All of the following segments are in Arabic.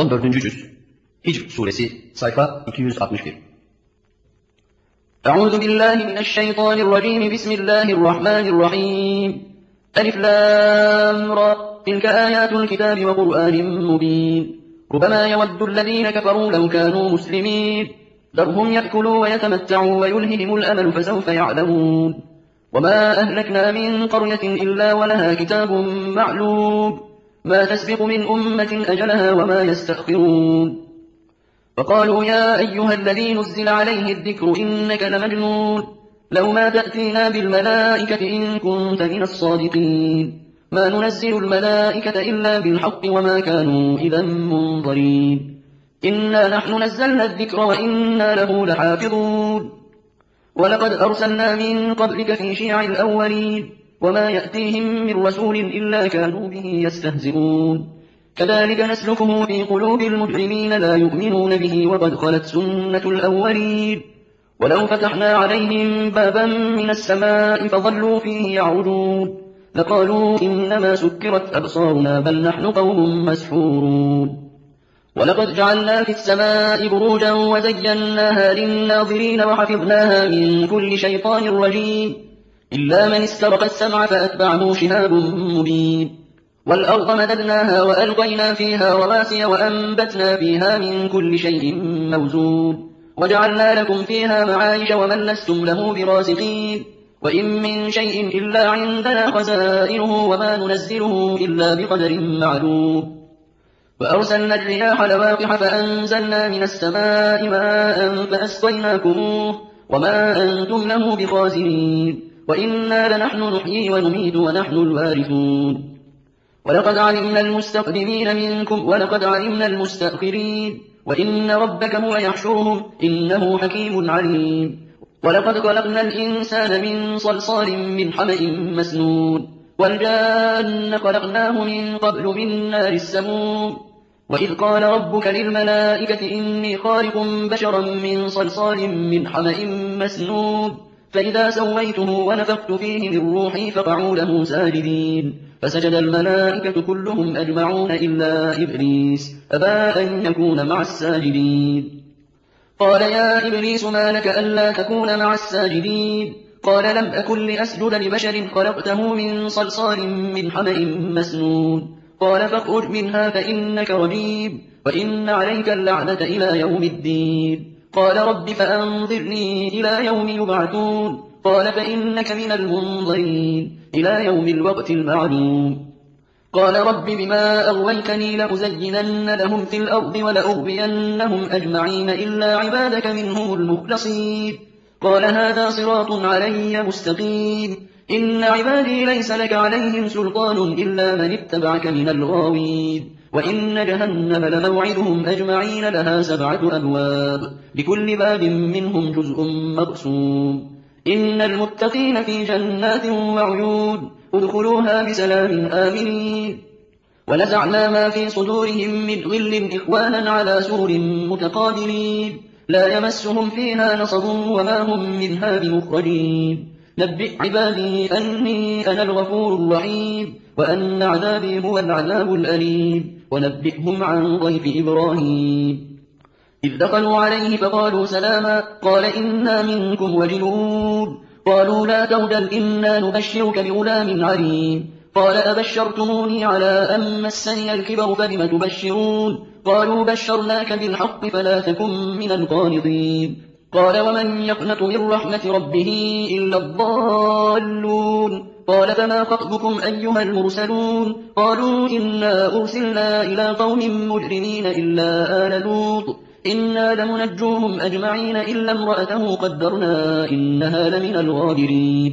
14. Cüz Hicr Suresi Sayfa 261. Euzu billahi mineşşeytanirracim. Bismillahirrahmanirrahim. Elif lam ra. Tilke ayatul kitabi ve Kur'anin mubin. Rubama yeveddü'llezîne keferû lev kânû muslimîn. Derhum ye'kulû ve yetemetta'û ve yulhihimul emelu fesevfe ya'lemûn. وَمَا أَهْلَكْنَا مِنْ قَرْيَةٍ إِلَّا وَلَهَا كِتَابٌ مَعْلُومٌ مَا تَسْبِقُ مِنْ أُمَّةٍ أَجَلَهَا وَمَا يَسْتَأْخِرُونَ وَقَالُوا يَا أَيُّهَا الَّذِي نُزِّلَ عَلَيْهِ الذِّكْرُ إِنَّكَ لَمَجْنُونٌ لَوْ مَا تَأْتِينَا بِالْمَلَائِكَةِ إِن كُنتَ مِنَ الصَّادِقِينَ مَا نُنَزِّلُ الْمَلَائِكَةَ إِلَّا بِالْحَقِّ وَمَا كَانُوا إِذًا مُنظَرِينَ إِنَّا نَحْنُ نَزَّلْنَا الذِّكْرَ وَإِنَّا لَهُ لَحَافِظُونَ وَلَقَدْ أَرْسَلْنَا مِن قَبْلِكَ فِي شِيَعِ الْأَوَّلِينَ وَمَا يَأْتِيهِم مِّن رَّسُولٍ إِلَّا كَانُوا بِهِ يَسْتَهْزِئُونَ كَذَٰلِكَ نَسْلُكُهُ فِي قُلُوبِ الْمُجْرِمِينَ لَا يُؤْمِنُونَ بِهِ وَقَدْ خَلَتْ سُنَّةُ الْأَوَّلِينَ وَلَوْ فَتَحْنَا عَلَيْهِم بَابًا مِّنَ السَّمَاءِ فَظَلُّوا فِيهِ يَعْرُجُونَ لَقَالُوا إِنَّمَا سُكِّرَتْ أَبْصَارُنَا بَلْ نَحْنُ قَوْمٌ مَّسْحُورُونَ وَلَقَدْ جَعَلْنَا فِي السَّمَاءِ بُرُوجًا وَزَيَّنَّاهَا لِلنَّاظِرِينَ وَحَفِظْنَاهَا مِن كُلِّ شَيْطَانٍ رَّجِيمٍ إِلَّا مَنِ اسْتَرَقَ السَّمْعَ فَأَتْبَعَهُ شِهَابٌ مُّبِينٌ وَالْأَرْضَ مَدَدْنَاهَا وَأَلْقَيْنَا فِيهَا رَوَاسِيَ وَأَنبَتْنَا فِيهَا مِن كُلِّ شَيْءٍ مَّوْزُونٍ وَجَعَلْنَا لَكُمْ فِيهَا مَعَايِشَ وَمَن لَّسْتُمْ لَهُ بِرَازِقِينَ وَإِن مِّن شَيْءٍ إِلَّا عِندَنَا خَزَائِنُهُ وَمَا نُنَزِّلُهُ إِلَّا بِقَدَرٍ مَّعْلُومٍ وَأَرْسَلْنَا الرِّيَاحَ لَوَاقِحَ فَأَنزَلْنَا مِنَ السَّمَاءِ مَاءً فَأَسْقَيْنَاكُمُوهُ وَمَا أَنتُمْ لَهُ بِخَازِنِينَ وَإِنَّا لَنَحْنُ نُحْيِي وَنُمِيتُ وَنَحْنُ الْوَارِثُونَ وَلَقَدْ عَلِمْنَا الْمُسْتَقْدِمِينَ مِنكُمْ وَلَقَدْ عَلِمْنَا الْمُسْتَأْخِرِينَ وَإِنَّ رَبَّكَ هُوَ يَحْشُرُهُمْ إِنَّهُ حَكِيمٌ عَلِيمٌ وَلَقَدْ خَلَقْنَا الْإِنسَانَ مِن صَلْصَالٍ مِّنْ حَمَإٍ مَّسْنُونٍ وَالْجَانَّ خَلَقْنَاهُ مِن قَبْلُ مِن نَّارِ السَّمُومِ وَإِذْ قَالَ رَبُّكَ لِلْمَلَائِكَةِ إِنِّي خَالِقٌ بَشَرًا مِّن صَلْصَالٍ مِّنْ حَمَإٍ مَّسْنُونٍ فَإِذَا سَوَّيْتُهُ وَنَفَخْتُ فِيهِ مِن رُّوحِي فَقَعُوا لَهُ سَاجِدِينَ فَسَجَدَ الْمَلَائِكَةُ كُلُّهُمْ أَجْمَعُونَ إِلَّا إِبْلِيسَ أَبَىٰ أَن يَكُونَ مَعَ السَّاجِدِينَ قَالَ يَا إِبْلِيسُ مَا لَكَ أَلَّا تَكُونَ مَعَ السَّاجِدِينَ قَالَ لَمْ أَكُن لِّأَسْجُدَ لِبَشَرٍ خَلَقْتَهُ مِن صَلْصَالٍ مِّنْ حَمَإٍ مَّسْنُونٍ قَالَ فَاخْرُجْ مِنْهَا فَإِنَّكَ رَجِيمٌ وَإِنَّ عَلَيْكَ اللَّعْنَةَ إِلَىٰ يَوْمِ الدِّينِ قَالَ رَبِّ فَأَنظِرْنِي إِلَىٰ يَوْمِ يُبْعَثُونَ قَالَ فَإِنَّكَ مِنَ الْمُنظَرِينَ إِلَىٰ يَوْمِ الْوَقْتِ الْمَعْلُومِ قَالَ رَبِّ بِمَا أَغْوَيْتَنِي لَأُزَيِّنَنَّ لَهُمْ فِي الْأَرْضِ وَلَأُغْوِيَنَّهُمْ أَجْمَعِينَ إِلَّا عِبَادَكَ مِنْهُمُ الْمُخْلَصِينَ قَالَ هَٰذَا صِرَاطٌ عَلَيَّ مُسْتَقِيمٌ إِنَّ عِبَادِي لَيْسَ لَكَ عَلَيْهِمْ سُلْطَانٌ إِلَّا مَنِ اتَّبَعَكَ مِنَ الْغَاوِينَ وَإِنَّ جَهَنَّمَ لَمَوْعِدُهُمْ أَجْمَعِينَ لَهَا 7 أبواب لِكُلِّ بَابٍ مِّنْهُمْ جُزْءٌ مَّقْسُومٌ إِنَّ الْمُتَّقِينَ فِي جَنَّاتٍ وَعُيُونٍ ادْخُلُوهَا بِسَلَامٍ آمِنِينَ وَنَزَعْنَا مَا فِي صُدُورِهِم مِّنْ غِلٍّ إِخْوَانًا عَلَىٰ سُرُرٍ مُّتَقَابِلِينَ لَا يَمَسُّهُمْ فِيهَا نَصَبٌ وَمَا هُم مِّنْهَا بِمُخْرَجِينَ نَبِّئْ عِبَادِي أَنِّي أَنَا الْغَفُورُ الرَّحِيمُ وَأَنَّ عَذَابِي هُوَ الْعَذَابُ الْأَلِيمُ وَنَبِّئْهُمْ عَن ضَيْفِ إِبْرَاهِيمَ إِذْ دَخَلُوا عَلَيْهِ فَقَالُوا سَلَامًا قَالَ إِنَّا مِنكُمْ وَجِلُونَ قَالُوا لَا تَوْجَلْ إِنَّا نُبَشِّرُكَ بِغُلَامٍ عَلِيمٍ قَالَ أَبَشَّرْتُمُونِي عَلَىٰ أَن مَّسَّنِيَ الْكِبَرُ فَبِمَ تُبَشِّرُونَ قَالُوا بَشَّرْنَاكَ بِالْحَقِّ فَلَا تَكُن مِّنَ الْقَانِطِينَ قَالَ وَمَن يَقْنَطُ مِن رَّحْمَةِ رَبِّهِ إِلَّا الضَّالُّونَ قَالَ فَمَا خَطْبُكُمْ أَيُّهَا الْمُرْسَلُونَ قَالُوا إِنَّا أُرْسِلْنَا إِلَىٰ قَوْمٍ مُّجْرِمِينَ إِلَّا آلَ لُوطٍ إِنَّا لَمُنَجُّوهُمْ أَجْمَعِينَ إِلَّا امْرَأَتَهُ قَدَّرْنَا إِنَّهَا لَمِنَ الْغَابِرِينَ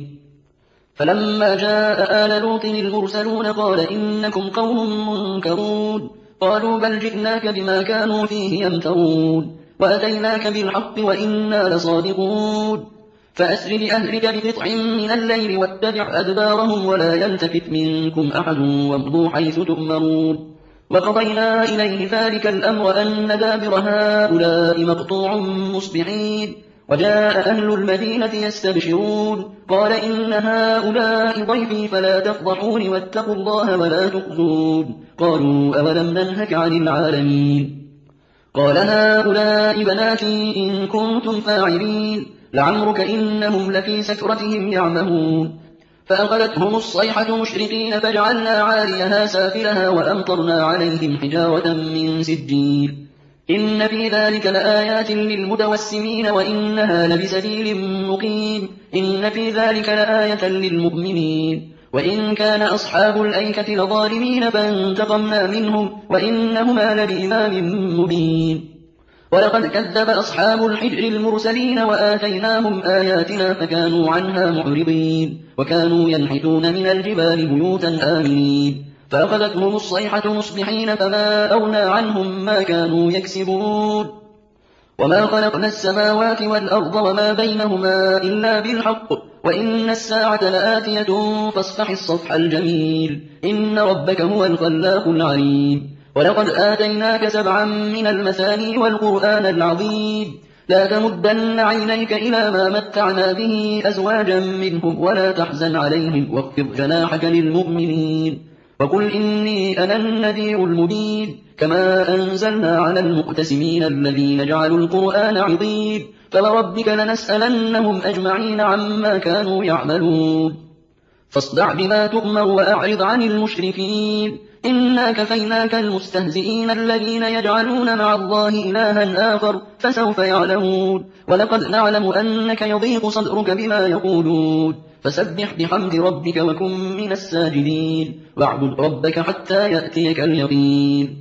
فَلَمَّا جَاءَ آلَ لُوطٍ الْمُرْسَلُونَ قَالَ إِنَّكُمْ قَوْمٌ مُّنكَرُونَ قَالُوا بَلْ جِئْنَاكَ بِمَا كَانُوا فِيهِ يَمْتَرُونَ وَأَتَيْنَاكَ بِالْحَقِّ وَإِنَّا لَصَادِقُونَ فَأَسْرِ بِأَهْلِكَ بِقِطْعٍ مِّنَ اللَّيْلِ وَاتَّبِعْ أَدْبَارَهُمْ وَلَا يَلْتَفِتْ مِنكُمْ أَحَدٌ وَامْضُوا حَيْثُ تُؤْمَرُونَ وَقَضَيْنَا إِلَيْهِ ذَٰلِكَ الْأَمْرَ أَنَّ دَابِرَ هَٰؤُلَاءِ مَقْطُوعٌ مُّصْبِحِينَ وَجَاءَ أَهْلُ الْمَدِينَةِ يَسْتَبْشِرُونَ قَالَ إِنَّ هَٰؤُلَاءِ ضَيْفِي فَلَا تَفْضَحُونِ وَاتَّقُوا اللَّهَ وَلَا تُخْزُونِ قَالُوا أَوَلَمْ نَنْهَكَ عَنِ الْعَالَمِينَ قال هؤلاء بناتي إن كنتم فاعلين لعمرك إنهم لفي سكرتهم يعمهون فأخذتهم الصيحة مشرقين فجعلنا عاليها سافلها وأمطرنا عليهم حجارة من سجيل إن في ذلك لآيات للمتوسمين وإنها لبسبيل مقيم إن في ذلك لآية للمؤمنين وإن كان أصحاب الأيكة لظالمين فانتقمنا منهم وإنهما لبإمام مبين ولقد كذب أصحاب الحجر المرسلين وآتيناهم آياتنا فكانوا عنها معرضين وكانوا ينحتون من الجبال بيوتا آمنين فأخذتهم الصيحة مصبحين فما أغنى عنهم ما كانوا يكسبون وما خلقنا السماوات والأرض وما بينهما إلا بالحق وإن الساعة لآتية فاصفح الصفح الجميل إن ربك هو الخلاق العليم ولقد آتيناك 7 من المثاني والقرآن العظيم لا تمدن عينيك إلى ما متعنا به أزواجا منهم ولا تحزن عليهم واخفض جناحك للمؤمنين وقل إني أنا النذير المبين كما أنزلنا على المقتسمين الذين جعلوا القرآن عظيم فوربك لنسألنهم أجمعين عما كانوا يعملون فاصدع بما تؤمر وأعرض عن المشركين إنا كفيناك المستهزئين الذين يجعلون مع الله إلها آخر فسوف يعلمون ولقد نعلم أنك يضيق صدرك بما يقولون فسبح بحمد ربك وكن من الساجدين واعبد ربك حتى يأتيك اليقين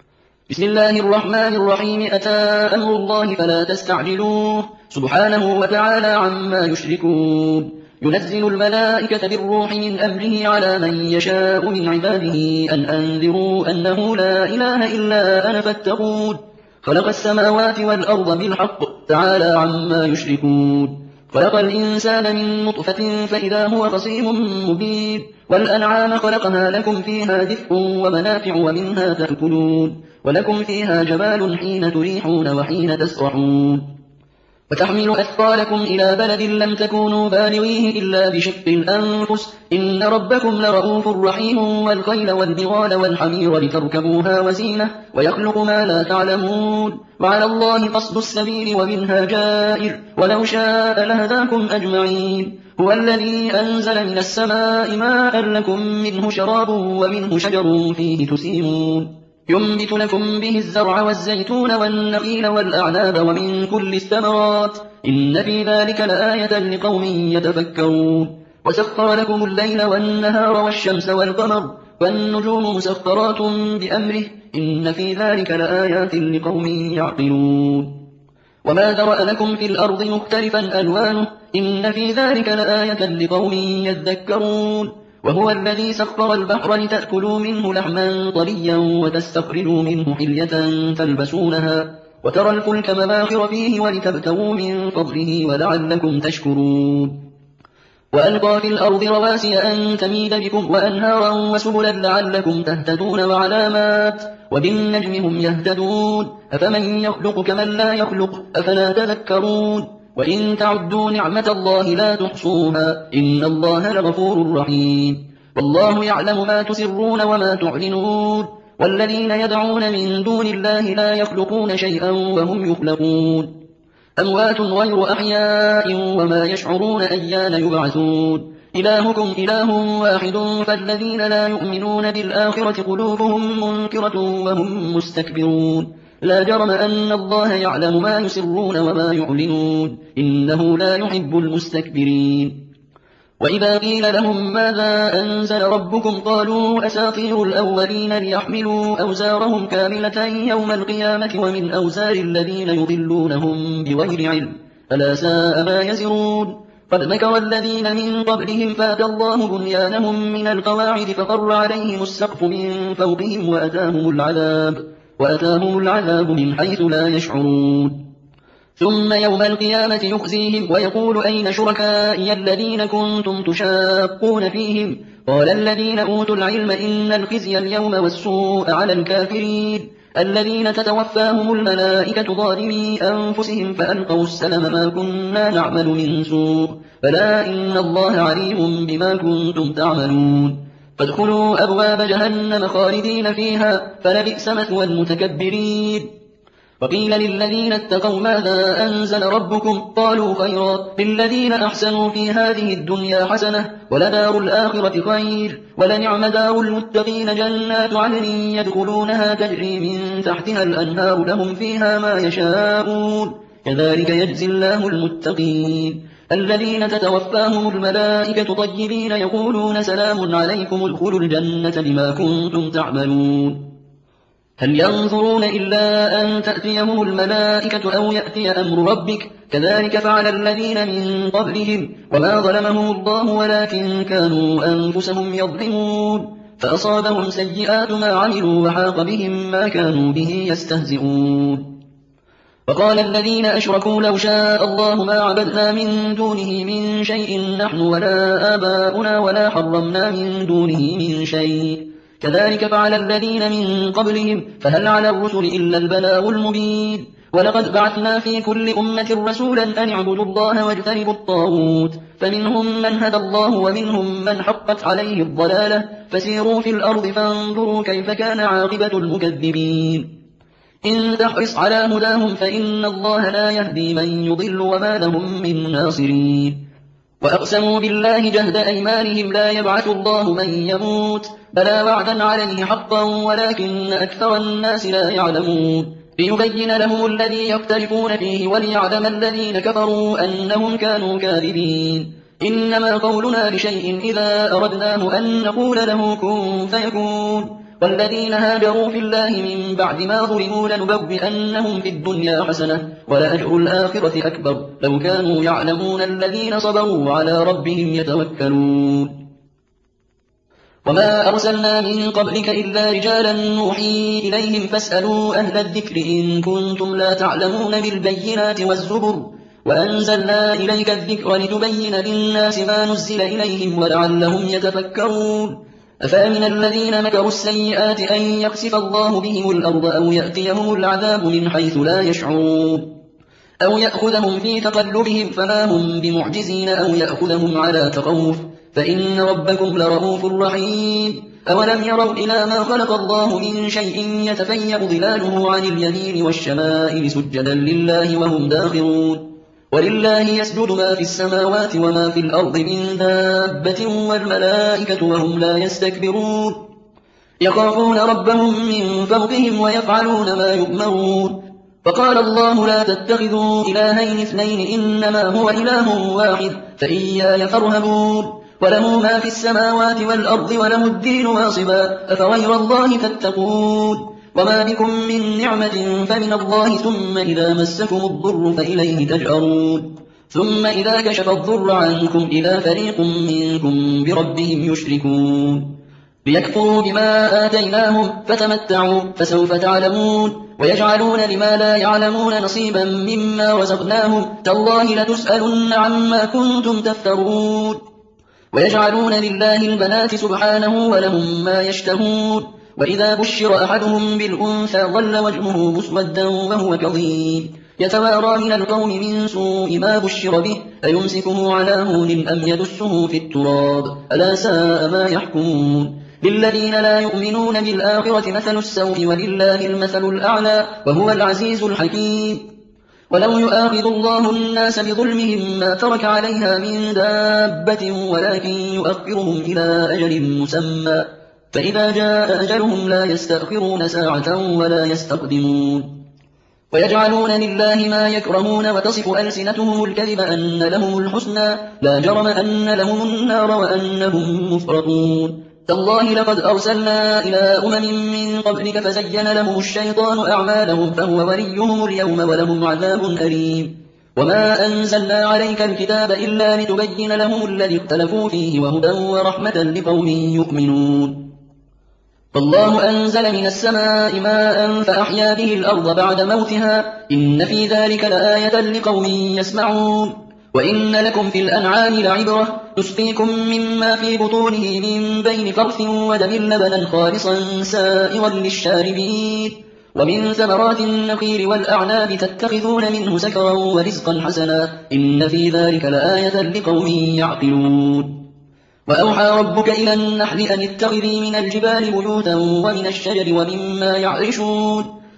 بسم الله الرحمن الرحيم أتى أمر الله فلا تستعجلوه سبحانه وتعالى عما يشركون ينزل الملائكة بالروح من أمره على من يشاء من عباده أن أنذروا أنه لا إله إلا أنا فاتقون خلق السماوات والأرض بالحق تعالى عما يشركون خلق الإنسان من نطفة فإذا هو خصيم مبين والأنعام خلقها لكم فيها دفء ومنافع ومنها تأكلون ولكم فيها جبال حين تريحون وحين تسرحون وتحمل أثقالكم إلى بلد لم تكونوا بالغيه إلا بشق الأنفس إن ربكم لرؤوف رحيم والخيل والبغال والحمير لتركبوها وزينة ويخلق ما لا تعلمون وعلى الله قصد السبيل ومنها جائر ولو شاء لهداكم أجمعين هو الذي أنزل من السماء ماء لكم منه شراب ومنه شجر فيه تسيمون ينبت لكم به الزرع والزيتون والنخيل والأعناب ومن كل الثمرات إن في ذلك لآية لقوم يتفكرون وسخر لكم الليل والنهار والشمس والقمر والنجوم مسخرات بأمره إن في ذلك لآيات لقوم يعقلون وما ذرأ لكم في الأرض مختلفا ألوانه إن في ذلك لآية لقوم يذكرون وهو الذي سخر البحر لتأكلوا منه لحما طريا وتستخرجوا منه حلية تلبسونها وترى الفلك مباخر فيه ولتبتغوا من فضله ولعلكم تشكرون وألقى في الأرض رواسي أن تميد بكم وأنهارا وسبلا لعلكم تهتدون وعلامات وبالنجم هم يهتدون أفمن يخلق كمن لا يخلق أفلا تذكرون وإن تعدوا نعمة الله لا تحصوها إن الله لغفور رحيم والله يعلم ما تسرون وما تعلنون والذين يدعون من دون الله لا يخلقون شيئا وهم يخلقون أموات غير أحياء وما يشعرون أيان يبعثون إلهكم إله واحد فالذين لا يؤمنون بالآخرة قلوبهم منكرة وهم مستكبرون لا جرم أن الله يعلم ما يسرون وما يعلنون إنه لا يحب المستكبرين وإذا قيل لهم ماذا أنزل ربكم قالوا أساطير الأولين ليحملوا أوزارهم كاملة يوم القيامة ومن أوزار الذين يضلونهم بغير علم ألا ساء ما يزرون قد مكر الذين من قبلهم فاتى الله بنيانهم من القواعد فقر عليهم السقف من فوقهم وأتاهم العذاب من حيث لا يشعرون ثم يوم القيامة يخزيهم ويقول أين شركائي الذين كنتم تشاقون فيهم قال الذين أوتوا العلم إن الخزي اليوم والسوء على الكافرين الذين تتوفاهم الملائكة ظالمي أنفسهم فألقوا السلم ما كنا نعمل من سوء فلا إن الله عليم بما كنتم تعملون فادخلوا أبواب جهنم خالدين فيها فلبئس مثوى المتكبرين وقيل للذين اتقوا ماذا أنزل ربكم قالوا خيرا للذين أحسنوا في هذه الدنيا حسنة ولدار الآخرة خير ولنعم دار المتقين جنات عدن يدخلونها تجري من تحتها الأنهار لهم فيها ما يشاءون كذلك يجزي الله المتقين الذين تتوفاهم الملائكة طيبين يقولون سلام عليكم ادخلوا الجنة بما كنتم تعملون هل ينظرون إلا أن تأتيهم الملائكة أو يأتي أمر ربك كذلك فعل الذين من قبلهم وما ظلمهم الله ولكن كانوا أنفسهم يظلمون فأصابهم سيئات ما عملوا وحاق بهم ما كانوا به يستهزئون وقال الذين أشركوا لو شاء الله ما عبدنا من دونه من شيء نحن ولا آباؤنا ولا حرمنا من دونه من شيء كذلك فعل الذين من قبلهم فهل على الرسل إلا البلاغ المبين ولقد بعثنا في كل أمة رسولا أن اعبدوا الله واجتنبوا الطاغوت فمنهم من هدى الله ومنهم من حقت عليه الضلالة فسيروا في الأرض فانظروا كيف كان عاقبة المكذبين إن تحرص على هداهم فإن الله لا يهدي من يضل وما لهم من ناصرين وأقسموا بالله جهد أيمانهم لا يبعث الله من يموت بلى وعدا عليه حقا ولكن أكثر الناس لا يعلمون ليبين لهم الذي يختلفون فيه وليعلم الذين كفروا أنهم كانوا كاذبين إنما قولنا لشيء إذا أردناه أن نقول له كن فيكون والذين هاجروا في الله من بعد ما ظلموا لنبوئنهم في الدنيا حسنة ولأجر الآخرة أكبر لو كانوا يعلمون الذين صبروا على ربهم يتوكلون وما أرسلنا من قبلك إلا رجالا نوحي إليهم فاسألوا أهل الذكر إن كنتم لا تعلمون بالبينات والزبر وأنزلنا إليك الذكر لتبين للناس ما نزل إليهم ولعلهم يتفكرون أفأمن الذين مكروا السيئات أن يخسف الله بهم الأرض أو يأتيهم العذاب من حيث لا يشعرون أو يأخذهم في تقلبهم فما هم بمعجزين أو يأخذهم على تخوف فإن ربكم لرؤوف رحيم أولم يروا إلى ما خلق الله من شيء يتفيأ ظلاله عن اليمين والشمائل سجدا لله وهم داخرون ولله يسجد ما في السماوات وما في الأرض من دابة والملائكة وهم لا يستكبرون يخافون ربهم من فوقهم ويفعلون ما يؤمرون فقال الله لا تتخذوا إلهين اثنين إنما هو إله واحد فإياي فارهبون وله ما في السماوات والأرض وله الدين واصبا أفغير الله تتقون وما بكم من نعمة فمن الله ثم إذا مسكم الضر فإليه تجأرون ثم إذا كشف الضر عنكم إذا فريق منكم بربهم يشركون ليكفروا بما آتيناهم فتمتعوا فسوف تعلمون ويجعلون لما لا يعلمون نصيبا مما رزقناهم تالله لتسألن عما كنتم تفترون ويجعلون لله البنات سبحانه ولهم ما يشتهون وإذا بشر أحدهم بالأنثى ظل وجهه مسودا وهو كظيم يتوارى من القوم من سوء ما بشر به أيمسكه على هون أم يدسه في التراب ألا ساء ما يحكمون للذين لا يؤمنون بالآخرة مثل السوء ولله المثل الأعلى وهو العزيز الحكيم ولو يؤاخذ الله الناس بظلمهم ما ترك عليها من دابة ولكن يؤخرهم إلى أجل مسمى فإذا جاء أجلهم لا يستأخرون ساعة ولا يستقدمون ويجعلون لله ما يكرهون وتصف ألسنتهم الكذب أن لهم الحسنى لا جرم أن لهم النار وأنهم مفرطون تالله لقد أرسلنا إلى أمم من قبلك فزين لهم الشيطان أعمالهم فهو وليهم اليوم ولهم عذاب أليم وما أنزلنا عليك الكتاب إلا لتبين لهم الذي اختلفوا فيه وهدى ورحمة لقوم يؤمنون فالله أنزل من السماء ماء فأحيا به الأرض بعد موتها إن في ذلك لآية لقوم يسمعون وإن لكم في الأنعام لعبرة تسقيكم مما في بطونه من بين فرث ودم لبنا خالصا سائغا للشاربين ومن ثمرات النخيل والأعناب تتخذون منه سكرا ورزقا حسنا إن في ذلك لآية لقوم يعقلون وأوحى ربك إلى النحل أن اتخذي من الجبال بيوتا ومن الشجر ومما يعرشون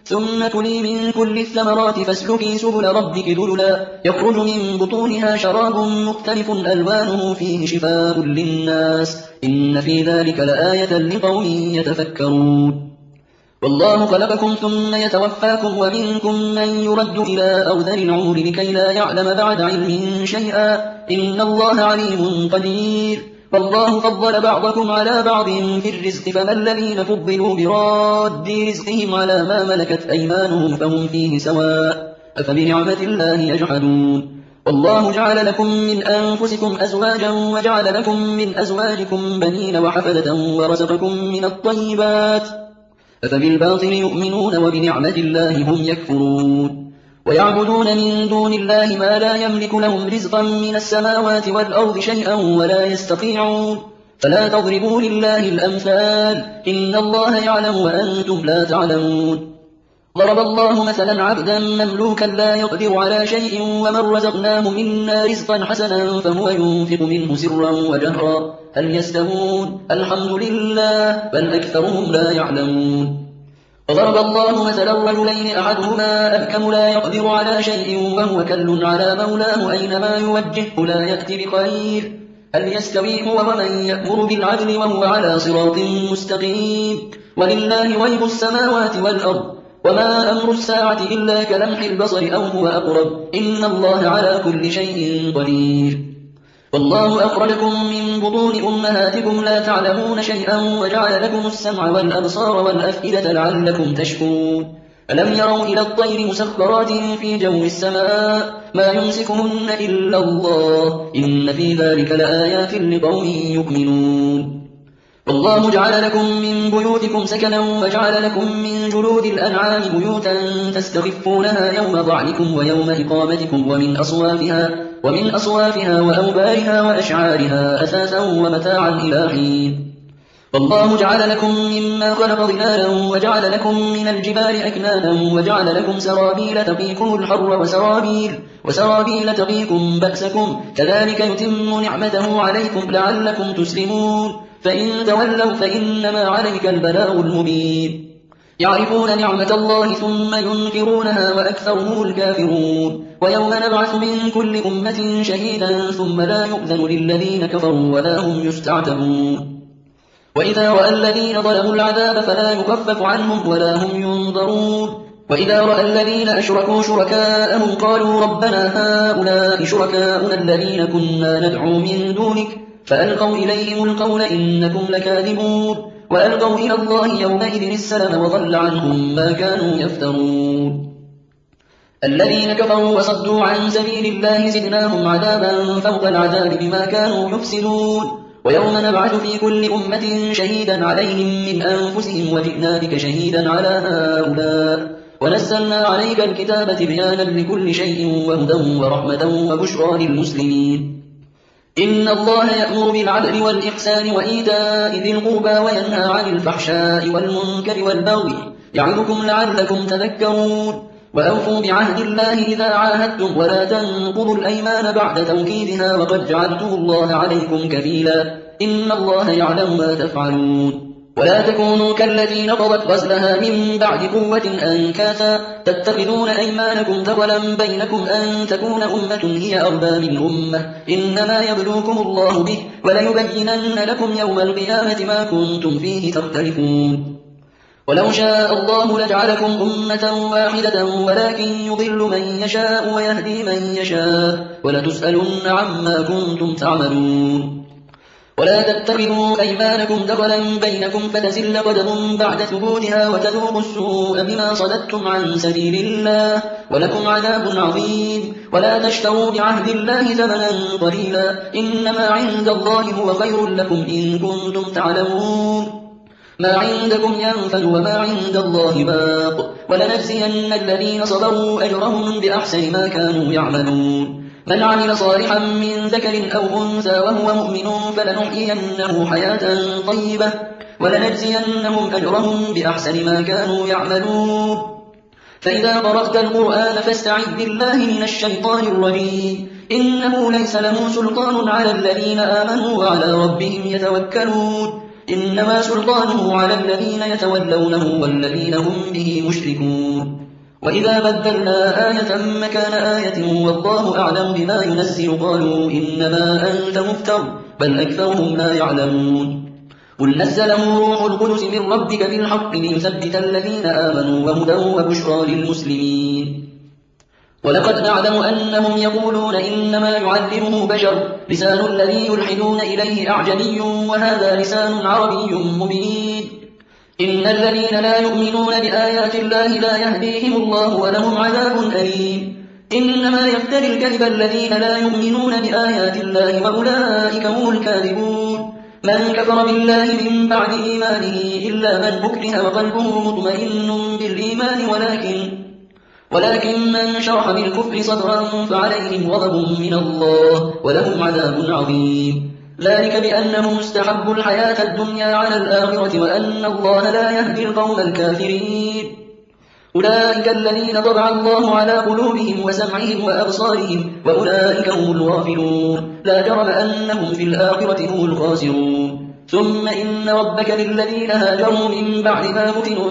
ثم كلي من كل الثمرات فاسلكي سبل ربك ذللا يخرج من بطونها شراب مختلف ألوانه فيه شفاء للناس إن في ذلك لآية لقوم يتفكرون والله خلقكم ثم يتوفاكم ومنكم من يرد إلى أرذل العمر لكي لا يعلم بعد علم شيئا إن الله عليم قدير والله فضل بعضكم على بعض في الرزق فما الذين فضلوا براد رزقهم على ما ملكت أيمانهم فهم فيه سواء أفبنعمة الله يجحدون والله جعل لكم من أنفسكم أزواجا وجعل لكم من أزواجكم بنين وحفدة ورزقكم من الطيبات أفبالباطل يؤمنون وبنعمة الله هم يكفرون ويعبدون من دون الله ما لا يملك لهم رزقا من السماوات والأرض شيئا ولا يستطيعون فلا تضربوا لله الأمثال إن الله يعلم وأنتم لا تعلمون ضرب الله مثلا عبدا مملوكا لا يقدر على شيء ومن رزقناه منا رزقا حسنا فهو ينفق منه سرا وجهرا هل يستوون الحمد لله بل أكثرهم لا يعلمون وضرب الله مثلا رجلين أحدهما أبكم لا يقدر على شيء وهو كل على مولاه أينما يوجهه لا يأتي بخير هل يستوي هو ومن يأمر بالعدل وهو على صراط مستقيم ولله غيب السماوات والأرض وما أمر الساعة إلا كلمح البصر أو هو أقرب إن الله على كل شيء قدير والله أخرجكم من بطون أمهاتكم لا تعلمون شيئا وجعل لكم السمع والأبصار والأفئدة لعلكم تشكرون ألم يروا إلى الطير مسخرات في جو السماء ما يمسكهن إلا الله إن في ذلك لآيات لقوم يؤمنون والله جعل لكم من بيوتكم سكنا وجعل لكم من جلود الأنعام بيوتا تستخفونها يوم ضعنكم ويوم إقامتكم ومن أصوافها وأوبارها وأشعارها أثاثا ومتاعا إلى حين والله جعل لكم مما خلق ظلالا وجعل لكم من الجبال أكنانا وجعل لكم سرابيل تقيكم الحر وسرابيل تقيكم بأسكم كذلك يتم نعمته عليكم لعلكم تسلمون فإن تولوا فإنما عليك البلاغ المبين يعرفون نعمة الله ثم ينكرونها وأكثرهم الكافرون ويوم نبعث من كل أمة شهيدا ثم لا يؤذن للذين كفروا ولا هم يستعتبون وإذا رأى الذين ظلموا العذاب فلا يخفف عنهم ولا هم ينظرون وإذا رأى الذين أشركوا شركاءهم قالوا ربنا هؤلاء شركاؤنا الذين كنا ندعو من دونك فألقوا إليهم القول إنكم لكاذبون وألقوا إلى الله يومئذ السلم وضل عنهم ما كانوا يفترون الذين كفروا وصدوا عن سبيل الله زدناهم عذابا فوق العذاب بما كانوا يفسدون ويوم نبعث في كل أمة شهيدا عليهم من أنفسهم وجئنا بك شهيدا على هؤلاء ونزلنا عليك الكتاب بيانا لكل شيء وهدى ورحمة وبشرى للمسلمين إن الله يأمر بالعدل والإحسان وإيتاء ذي القربى وينهى عن الفحشاء والمنكر والبغي يعظكم لعلكم تذكرون وأوفوا بعهد الله إذا عاهدتم ولا تنقضوا الأيمان بعد توكيدها وقد جعلتم الله عليكم كفيلا إن الله يعلم ما تفعلون ولا تكونوا كالتي نقضت غزلها من بعد قوة أنكاثا تتخذون أيمانكم دخلا بينكم أن تكون أمة هي أربى من أمة إنما يبلوكم الله به وليبينن لكم يوم القيامة ما كنتم فيه تختلفون ولو شاء الله لجعلكم أمة واحدة ولكن يضل من يشاء ويهدي من يشاء ولتسألن عما كنتم تعملون ولا تتخذوا أيمانكم دخلا بينكم فتزل قدم بعد ثبوتها وتذوقوا السوء بما صددتم عن سبيل الله ولكم عذاب عظيم ولا تشتروا بعهد الله ثمنا قليلا إنما عند الله هو خير لكم إن كنتم تعلمون ما عندكم ينفد وما عند الله باق ولنجزين الذين صبروا أجرهم بأحسن ما كانوا يعملون من عمل صالحا من ذكر أو أنثى وهو مؤمن فلنحيينه حياة طيبة ولنجزينهم أجرهم بأحسن ما كانوا يعملون فإذا قرأت القرآن فاستعذ بالله من الشيطان الرجيم إنه ليس له سلطان على الذين آمنوا وعلى ربهم يتوكلون إنما سلطانه على الذين يتولونه والذين هم به مشركون. وإذا بدلنا آية مكان آية والله أعلم بما ينزل قالوا إنما أنت مفتر بل أكثرهم لا يعلمون. قل نزله روح القدس من ربك بالحق ليثبت الذين آمنوا وهدى وبشرى للمسلمين. ولقد نعلم أنهم يقولون إنما يعلمه بشر لسان الذي يلحدون إليه أعجمي وهذا لسان عربي مبين. إن الذين لا يؤمنون بآيات الله لا يهديهم الله ولهم عذاب أليم. إنما يفتري الكذب الذين لا يؤمنون بآيات الله وأولئك هم الكاذبون. من كفر بالله من بعد إيمانه إلا من أكره وقلبه مطمئن بالإيمان ولكن من شرح بالكفر صدرا فعليهم غضب من الله ولهم عذاب عظيم. ذلك بأنهم استحبوا الحياة الدنيا على الآخرة وأن الله لا يهدي القوم الكافرين. أولئك الذين طبع الله على قلوبهم وسمعهم وأبصارهم وأولئك هم الغافلون. لا جرم أنهم في الآخرة هم الخاسرون. ثم إن ربك للذين هاجروا من بعد ما فتنوا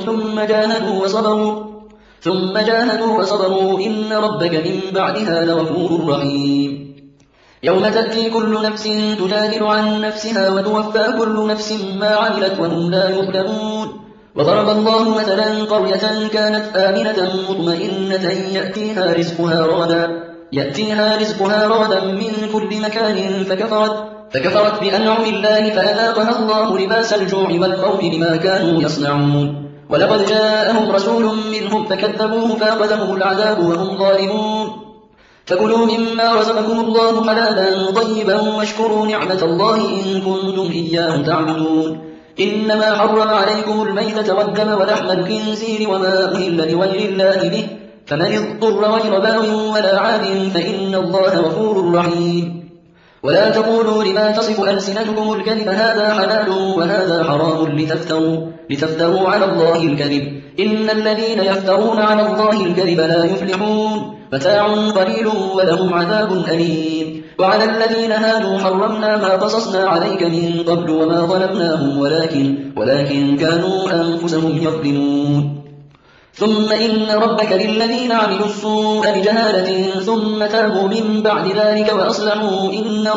ثم جاهدوا وصبروا إن ربك من بعدها لغفور رحيم. يوم تأتي كل نفس تجادل عن نفسها وتوفى كل نفس ما عملت وهم لا يظلمون. وضرب الله مثلا قرية كانت آمنة مطمئنة يأتيها رزقها رغدا من كل مكان فكفرت بأنعم الله فأذاقها الله لباس الجوع والخوف بما كانوا يصنعون. ولقد جاءهم رسول منهم فكذبوه فأخذهم العذاب وهم ظالمون. فكلوا مما رزقكم الله حلالا طيبا واشكروا نعمة الله إن كنتم إياه تعبدون. إنما حرم عليكم الميتة والدم ولحم الخنزير وما أهل لغير الله به فمن اضطر غير باغ ولا عاد فإن الله غفور رحيم. ولا تقولوا لما تصف ألسنتكم الكذب هذا حلال وهذا حرام لتفتروا على الله الكذب. إن الذين يفترون على الله الكذب لا يفلحون. متاع قليل ولهم عذاب أليم. وعلى الذين هادوا حرمنا ما قصصنا عليك من قبل وما ظلمناهم ولكن كانوا أنفسهم يظلمون. ثم إن ربك للذين عملوا السوء بجهالة ثم تابوا من بعد ذلك وأصلحوا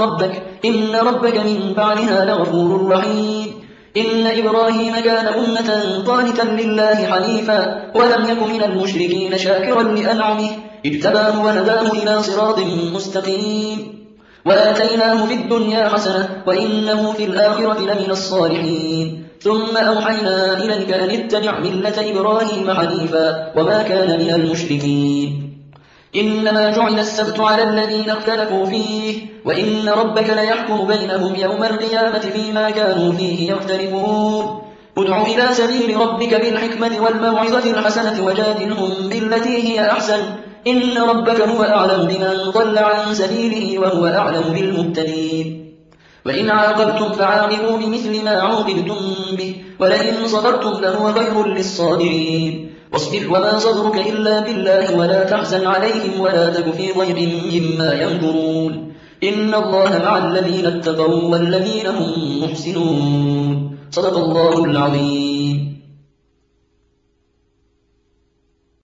إن ربك من بعدها لغفور رحيم. إن إبراهيم كان أمة قانتا لله حنيفا ولم يك من المشركين شاكرا لأنعمه اجتباه وهداه إلى صراط مستقيم. وآتيناه في الدنيا حسنة وإنه في الآخرة لمن الصالحين. ثم أوحينا إليك أن اتبع ملة إبراهيم حنيفا وما كان من المشركين. إنما جعل السبت على الذين اختلفوا فيه وإن ربك ليحكم بينهم يوم القيامة فيما كانوا فيه يختلفون. ادع إلى سبيل ربك بالحكمة والموعظة الحسنة وجادلهم بالتي هي أحسن إن ربك هو أعلم بمن ضل عن سبيله وهو أعلم بالمهتدين. وإن عاقبتم فعاقبوا بمثل ما عوقبتم به ولئن صبرتم لهو خير للصابرين. واصبر وما صبرك إلا بالله ولا تحزن عليهم ولا تك في ضيق مما يمكرون. إن الله مع الذين اتقوا والذين هم محسنون. صدق الله العظيم.